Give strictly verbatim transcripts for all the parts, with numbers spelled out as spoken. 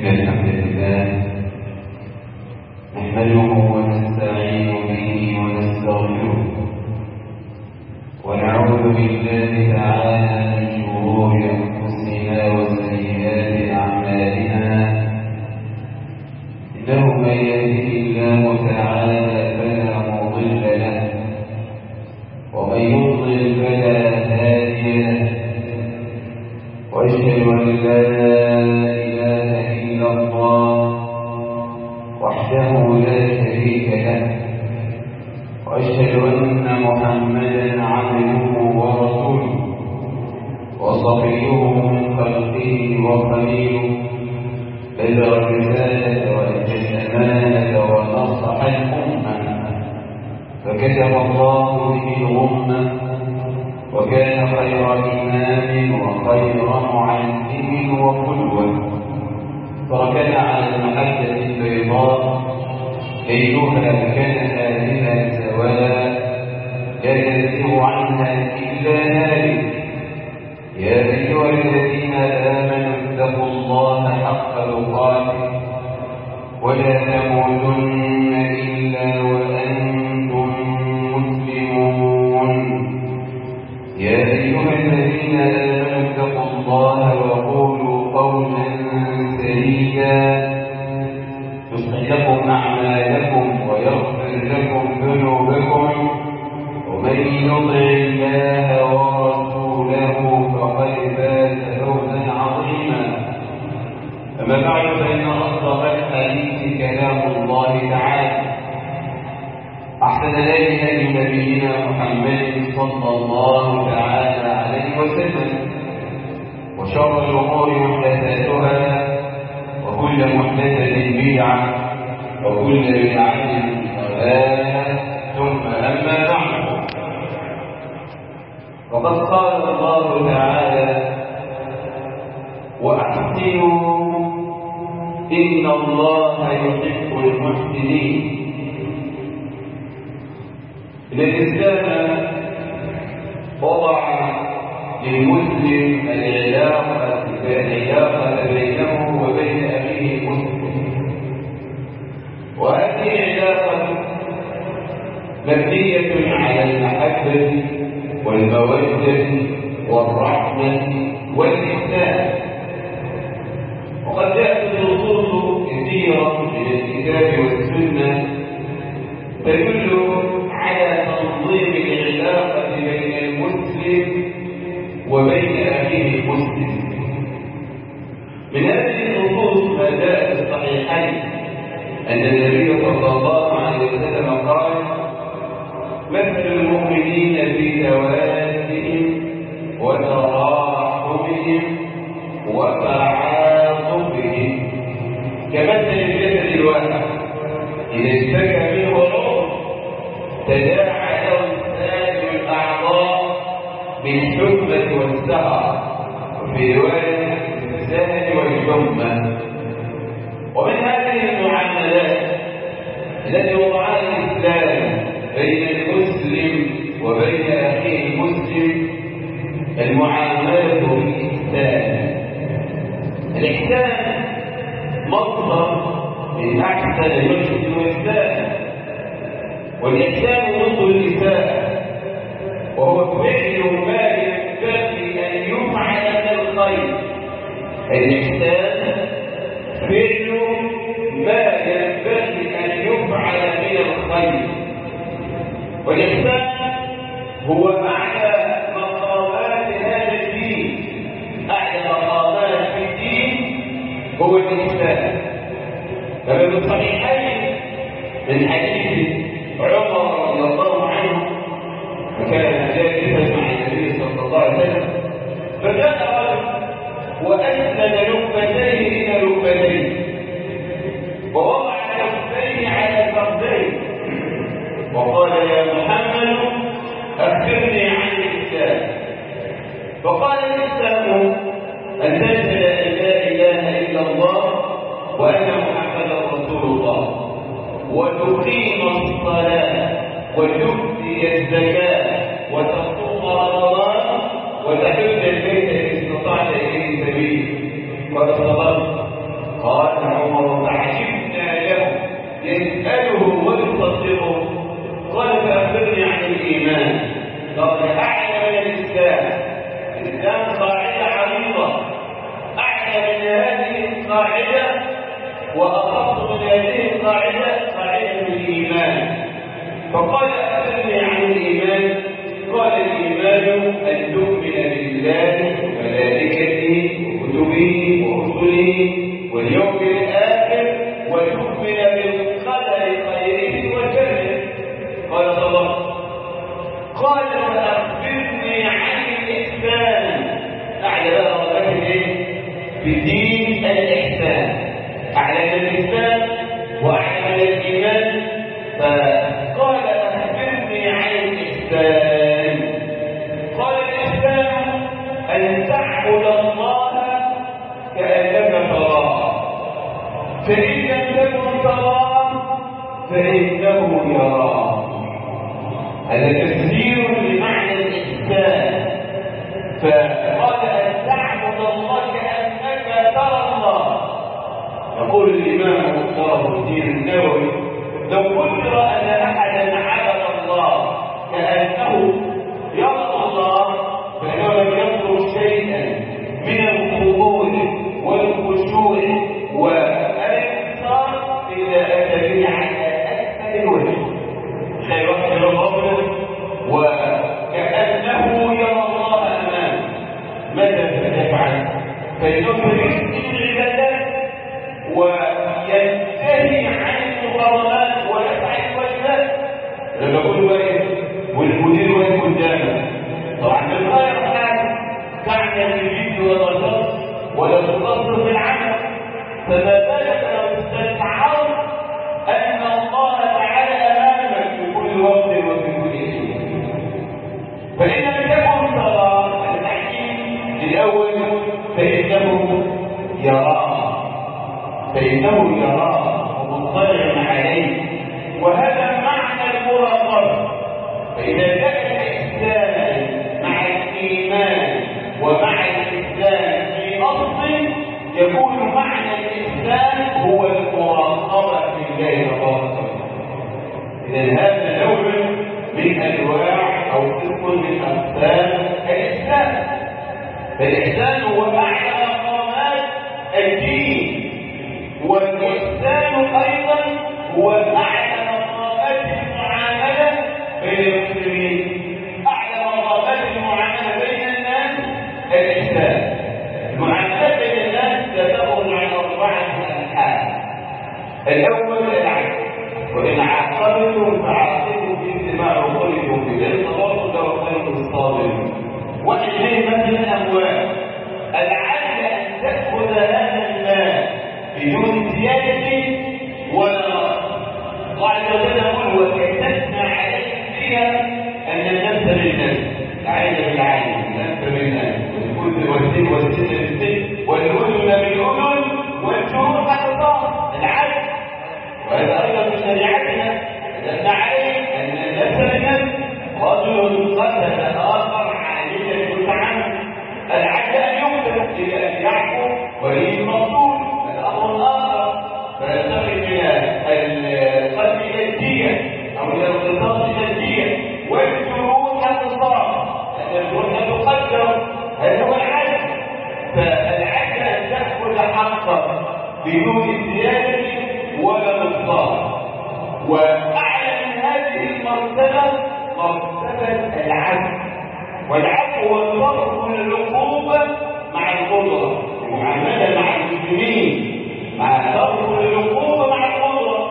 الحمد لله نحمده ونستعين به ونستغفره ونعوذ بالله تعالى من شرور أنفسنا وسيئات أعمالنا إنه من يهده الله تعالى فلا مضل له ومن يضلل فلا هادي له وأشهد أن لا إله إلا الله وحده لا شريك له وأشهد أن محمدا عبده ورسوله وصفيه من خلقه وخليله بلغ الرسالة وأدى الأمانة ونصح الأمة فكتب الله به الغمة وكان خير إمام وخير معلم وقدوة تركنا على المحجة البيضاء ليلها كنهارها سواء لا يزيغ عنها إلا هالك يا أيها الذين آمنوا اتقوا الله حق تقاته ولا تموتن إلا وأنتم مسلمون يا أيها الذين آمنوا اتقوا الله وقولوا قولا سديدا يصلح لكم أعمالكم ويغفر لكم ذنوبكم ومن يطع الله ورسوله فقد فاز فوزا عظيما أما بعد فإن أصدق الحديث كلام الله تعالى أحسن الهدي هدي نبينا محمد صلى الله تعالى عليه وسلم وشر الأمور محدثاتها وكل محدثة بدعة وكل بدعة ضلالة ثم أما بعد وقد قال الله تعالى وأحسنوا إن الله يحب المحسنين إن الإسلام وضع للمسلم العلاقة العلاقة بينه وبين أخيه المسلم وهذه العلاقة مبنية على المحبة والمودة والرحمة والإحسان وقد جاءت النصوص كثيرة من الكتاب والسنة تدل على تنظيم العلاقة بين المسلم وبين أخيه المسلم من هذه النصوص ما جاء في الصحيحين أن النبي صلى الله عليه وسلم قال مثل المؤمنين في توادهم وتراحمهم وتعاطفهم كمثل الجسد الواحد إذا اشتكى منه عضو تداعى له سائر الأعضاء بالحمى والسهر وفي رواية السهر والحمى ومن هذه المعاملات التي وضعها الإسلام بين المسلم وبين أخيه المسلم المعاملة بالإحسان الإحسان مصدر من أحسن يحسن إحسانا والإحسان ضد الإساءة وهو فعل ما ينبغي أن يفعل من الخير الإحسان فعل ما ينبغي أن يفعل من الخير والإحسان هو أعلى مقامات هذا الدين أعلى مقامات في الدين هو الإحسان فمن الصحيحين من حديث عمر رضي الله عنه وكان جالسا مع النبي صلى الله عليه وسلم فجاء رجل وأسند ركبتيه إلى ركبتيه ووضع كفيه على فخذيه وقال يا محمد أخبرني عن الإسلام فقال الإسلام أن تشهد أن لا إله إلا الله وأن محمدا رسول الله وتقيم الصلاة وتؤتي الزكاة وتصوم رمضان وتحج البيت إن استطعت إليه سبيلا قد صبرت قال عمر فعجبنا له يسأله ويصدقه. قال فأخبرني عن الإيمان. قال أعلى من الإسلام. الإسلام قاعدة عريضة، أعلى من هذه القاعدة وأخص من هذه القاعدة قاعدة الإيمان. فقال أخبرني عن الإيمان. قال الإيمان أن تؤمن بالله وملائكته وكتبه ورسله واليوم الآخر وتؤمن بالقدر خيره وشره. قال صدق. قال فأخبرني عن الإحسان. أعلى بقى رغبته إيه؟ في دين الإحسان، أعلى من الإسلام وأعلى من الإيمان. فقال أخبرني عن الإحسان. قال الإحسان أن تعبد الله كأنك تراه، فإن لم تكن تراه فإنه يراه. هذا تفسير لمعنى الإحسان. فقال أن تعبد الله كأنك ترى الله. يقول الإمام شرف الدين النووي لو قدر أن أحدا عبد الله كأنه يرى الله فإنه لم يذكر شيئا من الخضوع والخشوع والانكسار إلا أتى به على أكمل الوجه. خير واحد يرى الله وكأنه يرى الله أمامه. ماذا ستفعل؟ فينفذ العبادات وينتهي عن المحرمات ويفعل الواجبات. لما اقول واقف والمدير واقف قدامك، طبعا الغايه حاجه تعمل بالجد والنشاط ولا تقصر في العمل، فما بالك لو استشعرت ان الله تعالى امامك في كل وقت وفي كل شيء. فان لم يكن ترى التحكيم الاول فانه يراه فإنه يراه ومطلع عليه، وهذا معنى المراقبة. فإذا كان الإحسان مع الإيمان ومع الإسلام في أصل يكون معنى الإحسان هو المراقبة لله تبارك وتعالى. إذا هذا نوع من أنواع أو قسم من أقسام الإحسان. فالإحسان هو أعلى مقامات الدين، والإحسان أيضا هو أعلى مقامات المعاملة بين المسلمين. أعلى مقامات المعاملة بين الناس الإحسان. المعاملات بين الناس تدور على أربعة أنحاء. الأول العدل، وإن عاقبتم فعاقبوا بمثل عقوبتم به، التواصل وخير الصابرين. وإليه مثل الأموال، العدل أن تأخذ هذا المال بدون زيادة ولا نقص. الله عز وجل يقول وكتبنا عليهم فيها أن النفس بالنفس، العين بالعين، الأنف بالأنف، والكل والسن والسن بالسن، والأذن بالأذن، والجروح قصاص. العدل. وهذا أيضا من شريعتنا كتبنا عليه أن النفس بالنفس. رجل قتل آخر عالما متعمد، العدل أن يقتل إلى أن يعفو ولي المقتول. أمر آخر فينتقل من القتل إلى الدية أو إلى القصاص إلى الدية، والجروح قصاص، لأن الجروح تقدر. هذا هو العدل. فالعدل أن تأخذ حقا بدون زيادة ولا نقصان. وأعلى من هذه المرتبة مرتبة العدل. والعدل هو الفرق بين العقوبة مع القدرة، المعاملة مع المسلمين مع فرق العقوبة مع القدرة.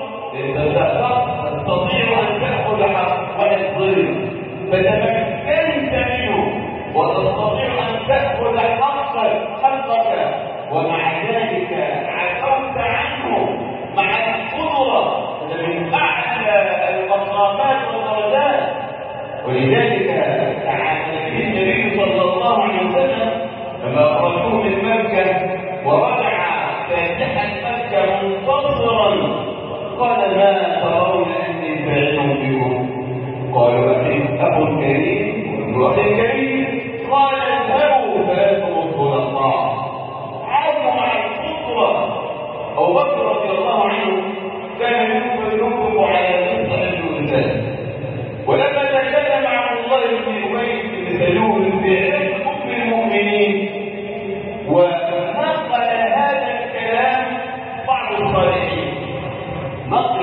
تستطيع أن تأخذ حق ولا تظلم، فتمكنت منه وتستطيع أن تأخذ حقك حقك ومع ذلك عفوت عنه مع القدرة. هذا من أعلى المقامات والدرجات. ولذلك تعامل به النبي صلى الله عليه وسلم لما أخرجوه من مكة ورجع فاتحا مكة منتصرا. قال ما ترون أني فاعل بكم؟ قالوا أخ كريم وابن أخ كريم. قال اذهبوا فأنتم الخلطاء. عادوا مع القدرة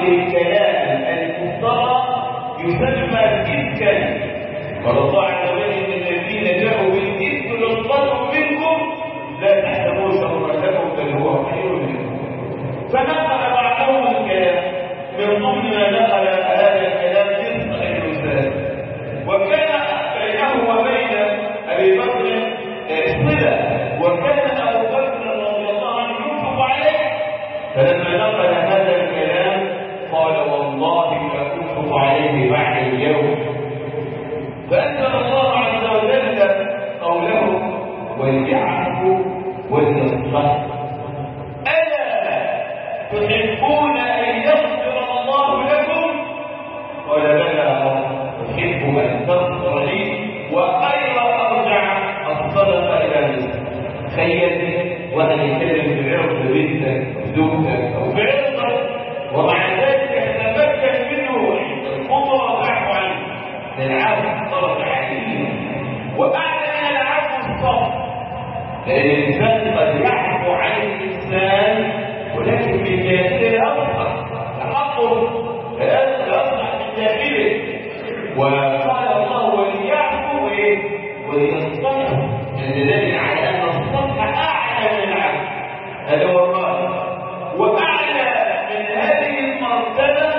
الكلام المفترى يسمى إفكا. قال الله عز وجل إن الذين جاءوا بالإفك عصبة منكم لا تحسبوا شرا لكم بل هو خير لكم. فنقل بعضهم الكلام من ضمن ما نقل هذا الكلام جزء الإنسان، وكان بينه وبين أبي بكر صلة، وكان أبو بكر رضي الله عنه ينفق عليه. فلما نقل هذا الكلام قال والله لأنفق عليه بعد اليوم. فأنزل الله عز وجل قوله وليعفوا وليصفحوا ألا تحبون أن يغفر الله لكم؟ قال بلى أحب أن تغفر لي وخير أرجع الصدقة إلى نفسك. تخيل واحد يتكلم بعرض بنتك زوجتك أو بعرضك ومع ذلك يتمكن منه الخطوة وتعفو عنه. العفو طرف عليه وأعلى من العفو الصبر، لأن الإنسان قد يعفو عن الإنسان ولكن من داخله أصبح تحقق فأصبح من داخله. وقال الله وليعفوا وليصطفوا، دليل على أن الصفح أعلى من العفو. هذا هو الرأي. وأعلى من هذه المرتبة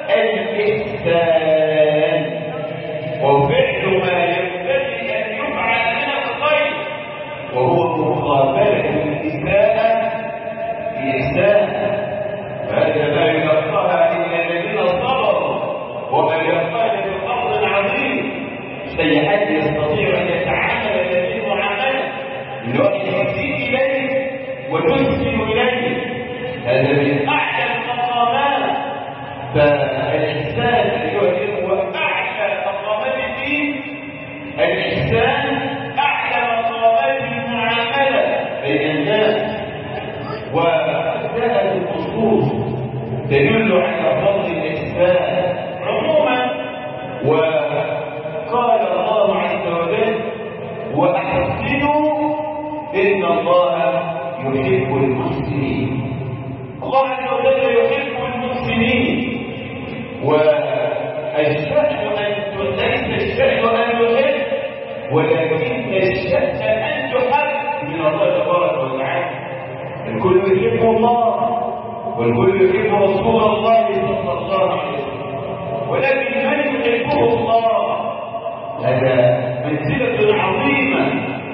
الإحسان وفعل ما ينبغي أن يفعل من الخير، وهو مقابلة الإساءة بإحسان. وهذا لا يلقاها إلا الذين صبروا، وما يلقاها بفضل عظيم. أي حد يستطيع أن يتعامل هذه المعاملة من وقت تأتي إليه وتسلم إليه، هذا من أعلى المقامات. فالإحسان أيها هو أعلى مقامات الدين، الإحسان أعلى مقامات المعاملة بين الناس. وجاءت النصوص تدل على فضل الإحسان عموما. وقال الله عز وجل وأحسنوا إن الله يحب المحسنين. الله عز وجل يحب المحسنين. والشأن أن ليس الشأن أن يحب، ولكن الشأن أن تحب من الله تبارك وتعالى. الكل يحب الله والكل يحب رسول الله صلى الله عليه وسلم، ولكن من يحبه الله هذا منزلة عظيمة.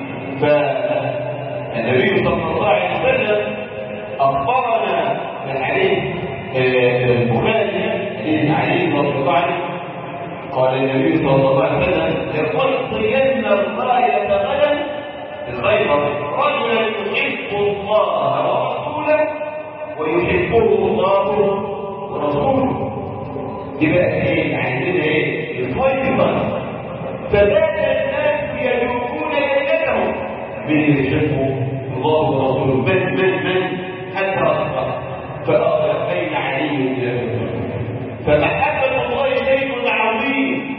فالنبي صلى الله عليه وسلم أخبرنا من حديث البخاري حديث علي رضي الله عنه قال النبي صلى الله عليه وسلم لتلقين الراية غدا بخيبر رجلا يحب الله ورسوله ويحبه الله ورسوله. يبقى ايه عندنا ايه الخيبر؟ فبات الناس يذوقون ليلتهم من يحبه الله ورسوله من من من حتى أصبح فأصبح بين علي وجابر. فمحبة الله شيء عظيم.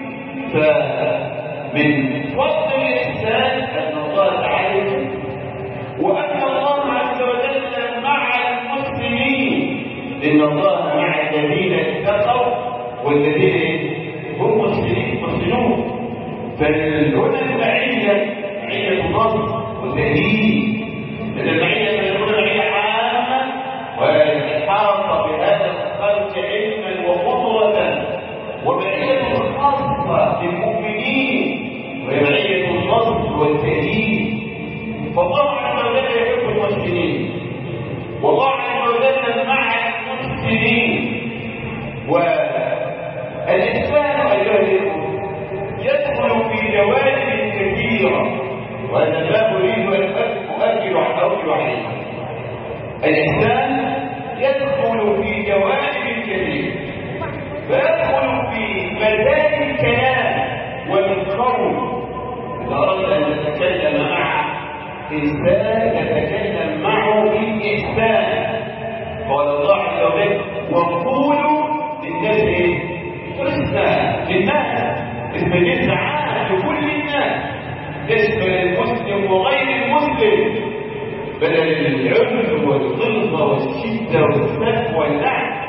فمن فضل الإحسان أن الله تعالى وأن الله عز وجل مع المسلمين، إن الله مع الذين اتقوا والذين هم مسلمين مسلمون. فهنا المعية معية النصر والتأييد، لأن المعية من معية عامة والإحاطة بهذا الخلق علما وقدرة، ومعية خاصة للمؤمنين وهي معية النصر والتأييد. فالله عز وجل يحب المسلمين، والله عز وجل مع المسلمين. والإحسان أيها الإخوة يدخل في جوانب كثيرة، وهذا ما أريد أن أؤكد عليه. الإحسان يدخل في جوانب كثيرة، فيدخل في مجال الكلام والقول. إذا أردنا أن نتكلم مع إنسان نتكلم معه بالإحسان. قال الله عز وجل وقولوا للناس حسنا، للناس اسم جنس عام لكل الناس، يشمل المسلم وغير المسلم، بدل العنف والغلظة والشدة والسب واللعن.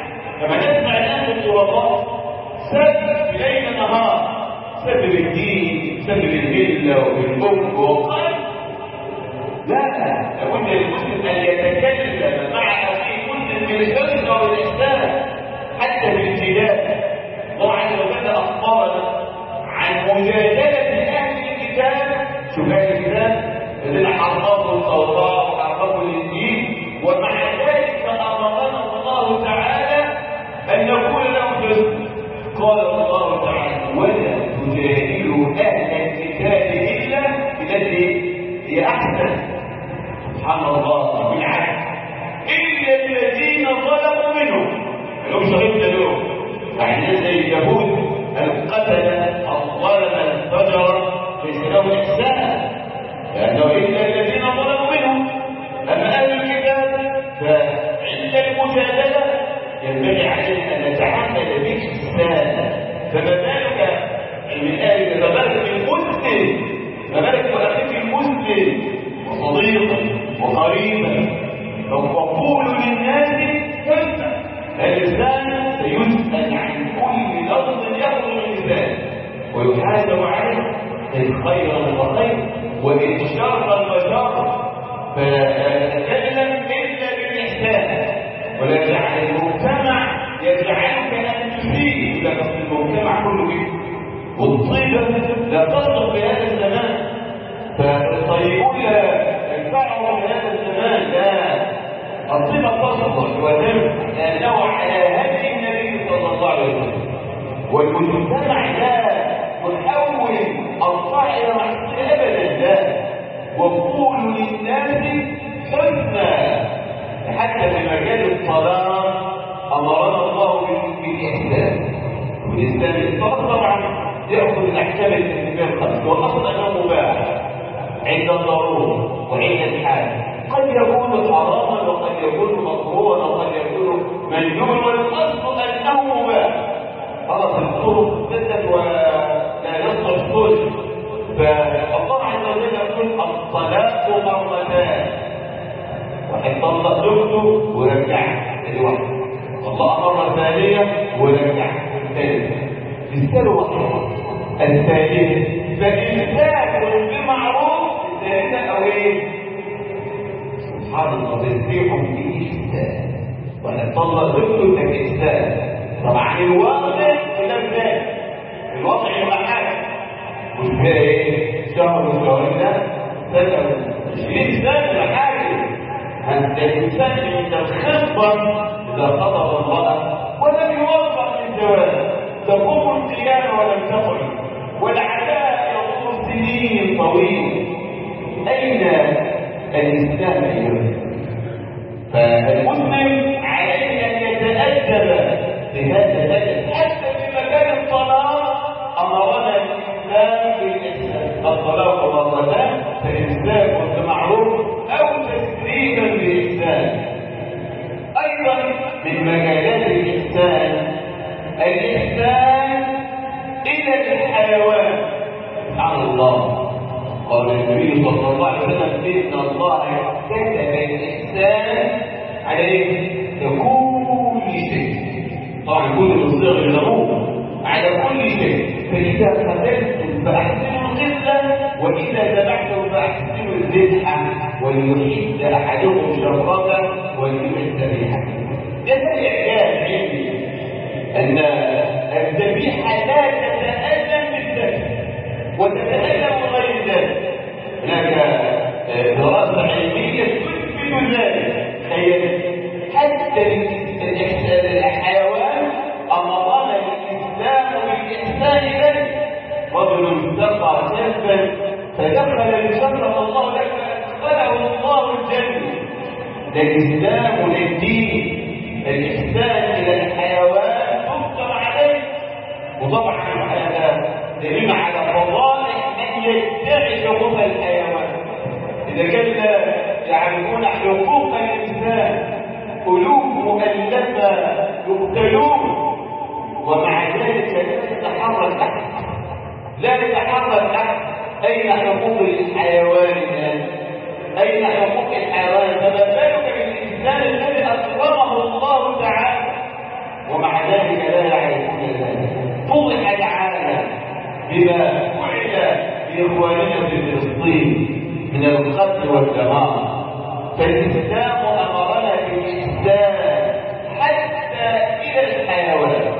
كما نسمع الان في والله سبب ليل نهار، سبب الدين، سبب المله والحب والقلب. لا، لابد للمسلم ان يتكلم مع اخيه مسلم بالحسن والاحسان حتى في الجدال. الله عز وجل اخبرنا عن مجادله اهل الكتاب. شوف اهل الكتاب الذين حرفوا التوراه وحرفوا الانجيل، ومع ذلك امرنا الله تعالى ان نقول لهم حسن. قال الله تعالى: ولا تجادلوا اهل الكتاب الا بالتي هي احسن. سبحان الله، بالعكس، الا الذين ظلموا منهم. لهم شهيد لهم يعني زي اليهود القتله الظلم الفجر ليس لهم احسان، لانه الا الذين ظلموا منهم. اما اهل الكتاب فعند المجادله ينبغي علينا ان نتعامل باحسان. فما بالك من اهل فما بالك بالمسلم، فما بالك باخيك المسلم وصديقا وقريبا. وقولوا للناس حسنا. الانسان سيسال عن كل لفظ يخرج من لسانه ويحاسب عليه، ان خيرا فخير وان شرا فشر. فنتكلم الا بالاحسان، ولا يجعل المجتمع يجعلك ان تسيء. لكن المجتمع كله كده، والطيبه لا تصدق في هذا الزمان. فالطيبون لا ينفعهم في هذا الزمان. لا، الطيبه تصدق وتنفع لانه على هدي النبي صلى الله عليه وسلم. والمجتمع لا يحول الطاعه الى معصيه ابدا. لا، وقولوا للناس حسنا. حتى في مجال الصلاه امرنا الله بالاحسان. والاسلام طبعا ياخذ الاحكام الاسلاميه الخمس، والاصل انه مباح عند الضروره وعند الحاجه. قد يكون حراما وقد يكون مكروها وقد يكون ممنوعا، والاصل انه مباح. خلاص الطرق سدت ولا يصلح كل. فالله عز وجل يقول: الطلاق مرتان. واحد طلق زوجته ورجعها لوحده، والله مره ثانيه ورجعها ثالثه، تساله واحده الثالثه فإمساك بمعروف. الثالثه او ايه؟ سبحان الله، تسبيح بإحسان. واحد طلق زوجته كإحسان. طبعا الواقع ده ازاي؟ الواقع يبقى حاجه مش كده ايه؟ شهر وشهرين ده سنه عشرين سنه حاجه. انت الانسان عند الخطبه اذا خطب امراه ولم يوفق من زواج تقوم القيامه ولم تقل، والعداء يطول سنين طويله. اين الاسلام ايها؟ فالمسلم عليه ان يتادب بهذا الادب. حتى في مكان الصلاه امرنا الاسلام بالاحسان. الطلاق مرتان فامساك بمعروف او تسريبا باحسان. ايضا من مجالات الاحسان الاحسان الى الحيوان. سبحان الله، قال النبي صلى الله عليه وسلم: ان الله كتب الاحسان عليه كل شيء. طبعا كل الصيغ العموم على كل شيء. فاذا قتلتم فاحسنوا القتله، واذا ذبحتم فاحسنوا الذبحه، وليحد احدكم شفرته وليحد ريحته. ده الاعجاز عندي ان الذبيحه لا تتالم بالذبح وتتالم غير ذلك. هناك دراسه علميه تثبت ذلك. حتى الحيوان امرنا الاسلام بالاحسان اليه. رجل سقى كلبا فدخل الجنه الله لك فادخله الله الجنه. ده الاسلام للدين. الاحسان الى الحيوان تذكر عليه. وطبعا هذا دليل على فضائل ان يدعي حقوق الحيوان. اذا كان يعرفون حقوق الانسان قلوب مؤلفه يقتلون، ومع ذلك لا يتحرك احد، لا يتحرك احد. اين حقوق الحيوان الان؟ اين حقوق الحيوان؟ فما بالك بالانسان الذي اكرمه الله تعالى. ومع ومع ذلك لا يعرفون ذلك. فضح العالم بما فعل بإخواننا في فلسطين من القتل والدمار. فالإسلام أمرنا بالإحسان حتى إلى الحيوان.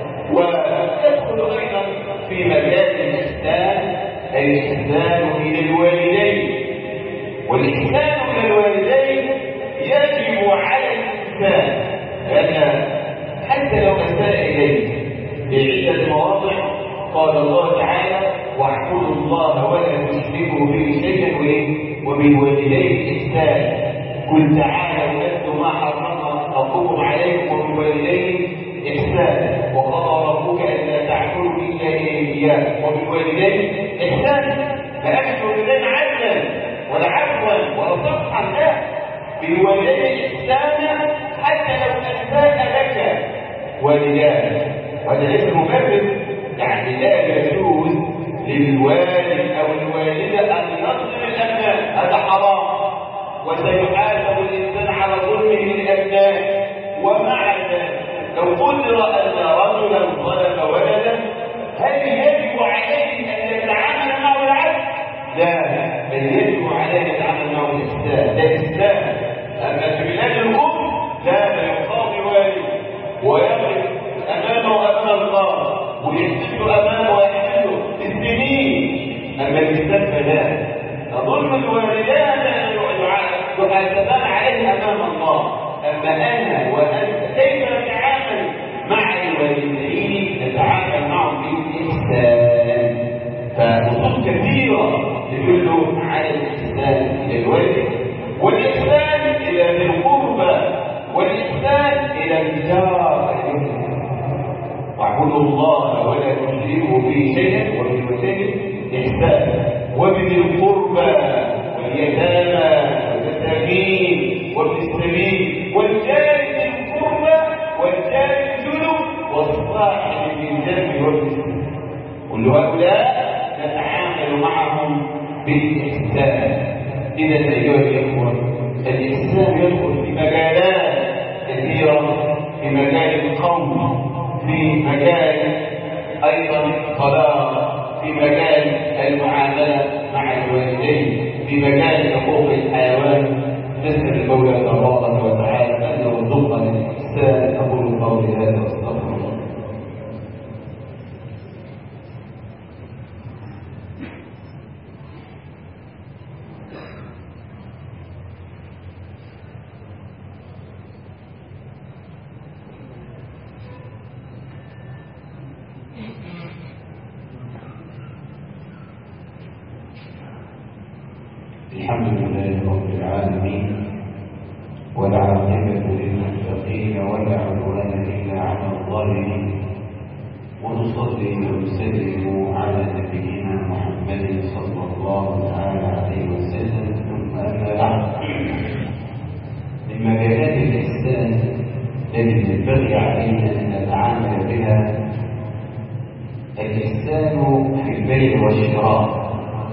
وتدخل أيضا في مجال الإحسان الإحسان إلى الوالدين. والإحسان إلى الوالدين يجب على الإنسان، لأن حتى لو أساء إليه في عدة مواضع قال الله تعالى: واعبدوا الله ولا تشركوا به شيئا وبالوالدين إحسانا. قل تعالوا نتلو ما حرم ربكم عليكم وبالوالدين إحسانا. وقضى ربك ألا تعبدوا إلا إياه وبالوالدين إحسانا. فأكل الوالدين عدلا ولا عفوا ولا صفحا، لا، بالوالدين إحسانا حتى لو أساء لك والدان. وهذا ليس مبرر، يعني لا يجوز للوالد أو الوالدة أن يظلم الأبناء، هذا حرام، وسيحاسب الإنسان على ظلمه للأبناء. ومع ذلك لو قدر أن رجلا ظلم ولدا، هل يجب عليه أن يتعامل معه العدل؟ لا، بل يجب عليه أن يتعامل معه الإحسان. ده إسلام. أما في بلاد الكفر لا، يقاضي والده ويقف أمامه أمام الله ويحسد أمامه ويحسده السنين. أما الإسلام فلا، ظلم الوالدان يحاسبان عليه أمام الله. أما أنا وأنت كيف نتعامل مع الوالدين؟ نتعامل معهم بالإحسان. فنصوص كثيرة تدل على الإحسان إلى الوالد، والإحسان إلى ذي القربى، والإحسان إلى الجار. واعبدوا الله ولا تشركوا به شيئا وبالوالدين إحسانا وبذي القربى واليتامى والمساكين وابن السبيل والجار ذي القربى والجار الجنب والصاحب بالجنب وابن السبيل. كل هؤلاء نتعامل معهم بالإحسان. إذا أيها الإخوة، الإحسان يدخل في مجالات كثيرة، في مجال القول، في مجال أيضا الصلاة، في مجال المعاملة مع الوالدين، في مجال حقوق الحيوان. نسأل المولى تبارك وتعالى أن يرزقنا الإحسان. أقول قولي هذا واستغفر الله. الحمد لله رب العالمين، والعاقبة للمتقين ولا عدوان إلا على الظالمين. ونصلي ونسلم على نبينا محمد صلى الله تعالى عليه وسلم. ثم أما بعد، من مجالات الإحسان التي ينبغي علينا أن نتعامل بها الإحسان في البيع والشراء،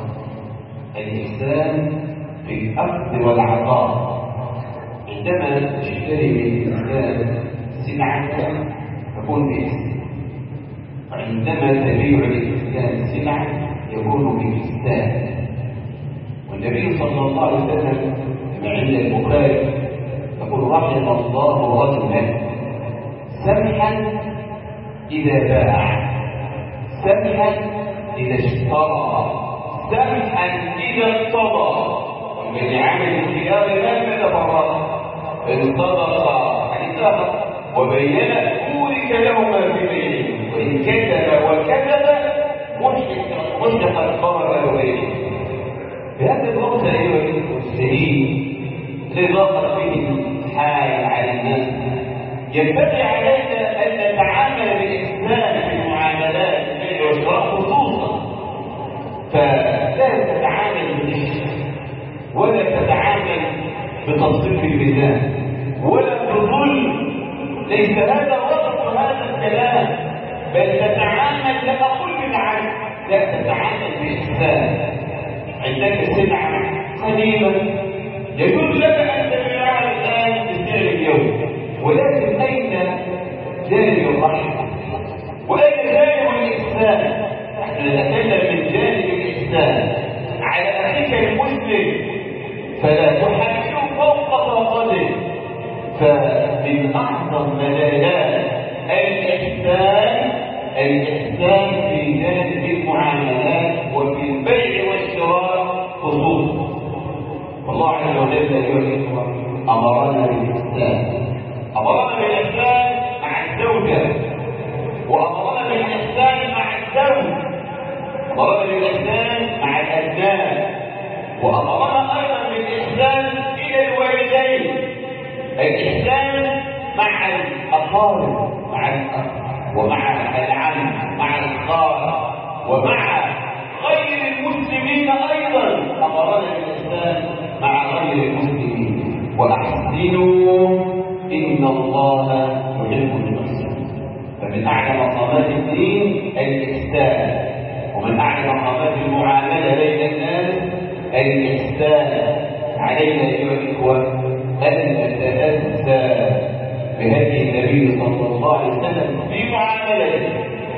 الإحسان في الأخذ والعطاء. عندما تشتري من الإنسان سلعة تكون بإحسان، وعندما تبيع للإنسان سلعة يكون بإحسان. والنبي صلى الله عليه وسلم كما عند البخاري يقول: رحم الله رجلا سمحا إذا باع، سمحا إذا اشترى، سمحا إذا اقتضى. ومن عمل الخيار ما تفرق، فإن صدق حديثه وبين بورك لهما في بينه، وإن كذب وكذب مشرق القمر بينه. بهذا الوقت أيها المسلمين الذي ضاقت به الحال على الناس، ينبغي علينا أن نتعامل بالإحسان في المعاملات البيع والشراء خصوصا. فلا تتعامل بالغش، ولا تتعامل بتصريف الميزان، ولا بظلم. ليس هذا وقت هذا الكلام، بل تتعامل، لا أقول بالعدل، لا، تتعامل بإحسان. عندك سلعة قديمة يجوز لك أن تبيعها الآن بسعر اليوم، ولكن أين جانب الرحمة؟ وأين جانب الإحسان؟ نحن نتكلم من جانب الإحسان على أخيك المسلم، فلا تحمله فوق طاقته. فمن أعظم مجالات الإحسان الإحسان في جانب المعاملات وفي البيع والشراء خصوصا. الله عز وجل أيها الإخوة أمرنا بالإحسان، أمرنا بالإحسان مع الزوجة، وأمرنا بالإحسان مع الزوج، أمرنا بالإحسان مع الأبناء، وأمرنا أيضا بالإحسان إلى الوالدين، الإحسان مع الأقارب، مع الأخ ومع العم، مع الخال، ومع غير المسلمين أيضا أمرنا بالإحسان مع غير المسلمين. وأحسنوا إن الله يحب المحسنين. فمن أعلى مقامات الدين الإحسان، ومن أعلى مقامات المعاملة بين الناس الإحسان. علينا أيها الإخوة أن نتأسى بهدي النبي صلى الله عليه وسلم في معاملته،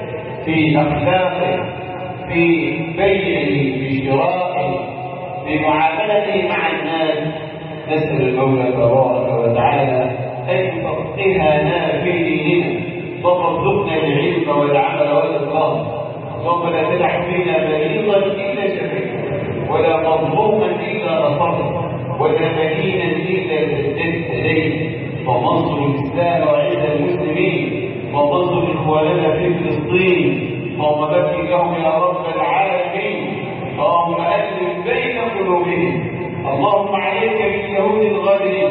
في أخلاقه، في بيعه، في شرائه، في معاملته مع الناس. نسأل المولى تبارك وتعالى أن يفقهنا في ديننا وارزقنا العلم والعمل والإخلاص. اللهم لا تدع فينا مريضا إلا شفيته، ولا مظلوما إلا نصرته، ولا مدينا إلا سددت إليه. وانصر الإسلام وعز المسلمين، وانصر إخواننا في فلسطين. اللهم بارك لهم يا رب العالمين. اللهم ألف بين قلوبهم. اللهم عليك باليهود الغادرين.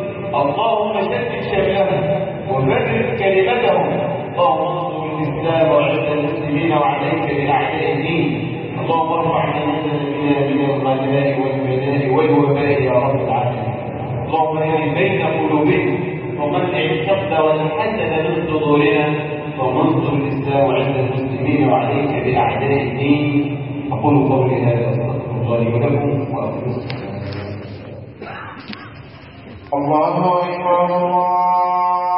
اللهم شتت شملهم وفرق كلمتهم. اللهم انصر الإسلام وعز المسلمين وعليك بأعداء الدين. اللهم ارفع عنا بنا من الغلاء والبلاء والوباء يا رب العالمين. اللهم اهد بين قلوبنا ومنع الحقد والحسد من صدورنا، وانصر الاسلام وعز المسلمين وعليك باعداء الدين. اقول قولي هذا واستغفر الله لي ولكم واقول السلام. الله اكبر.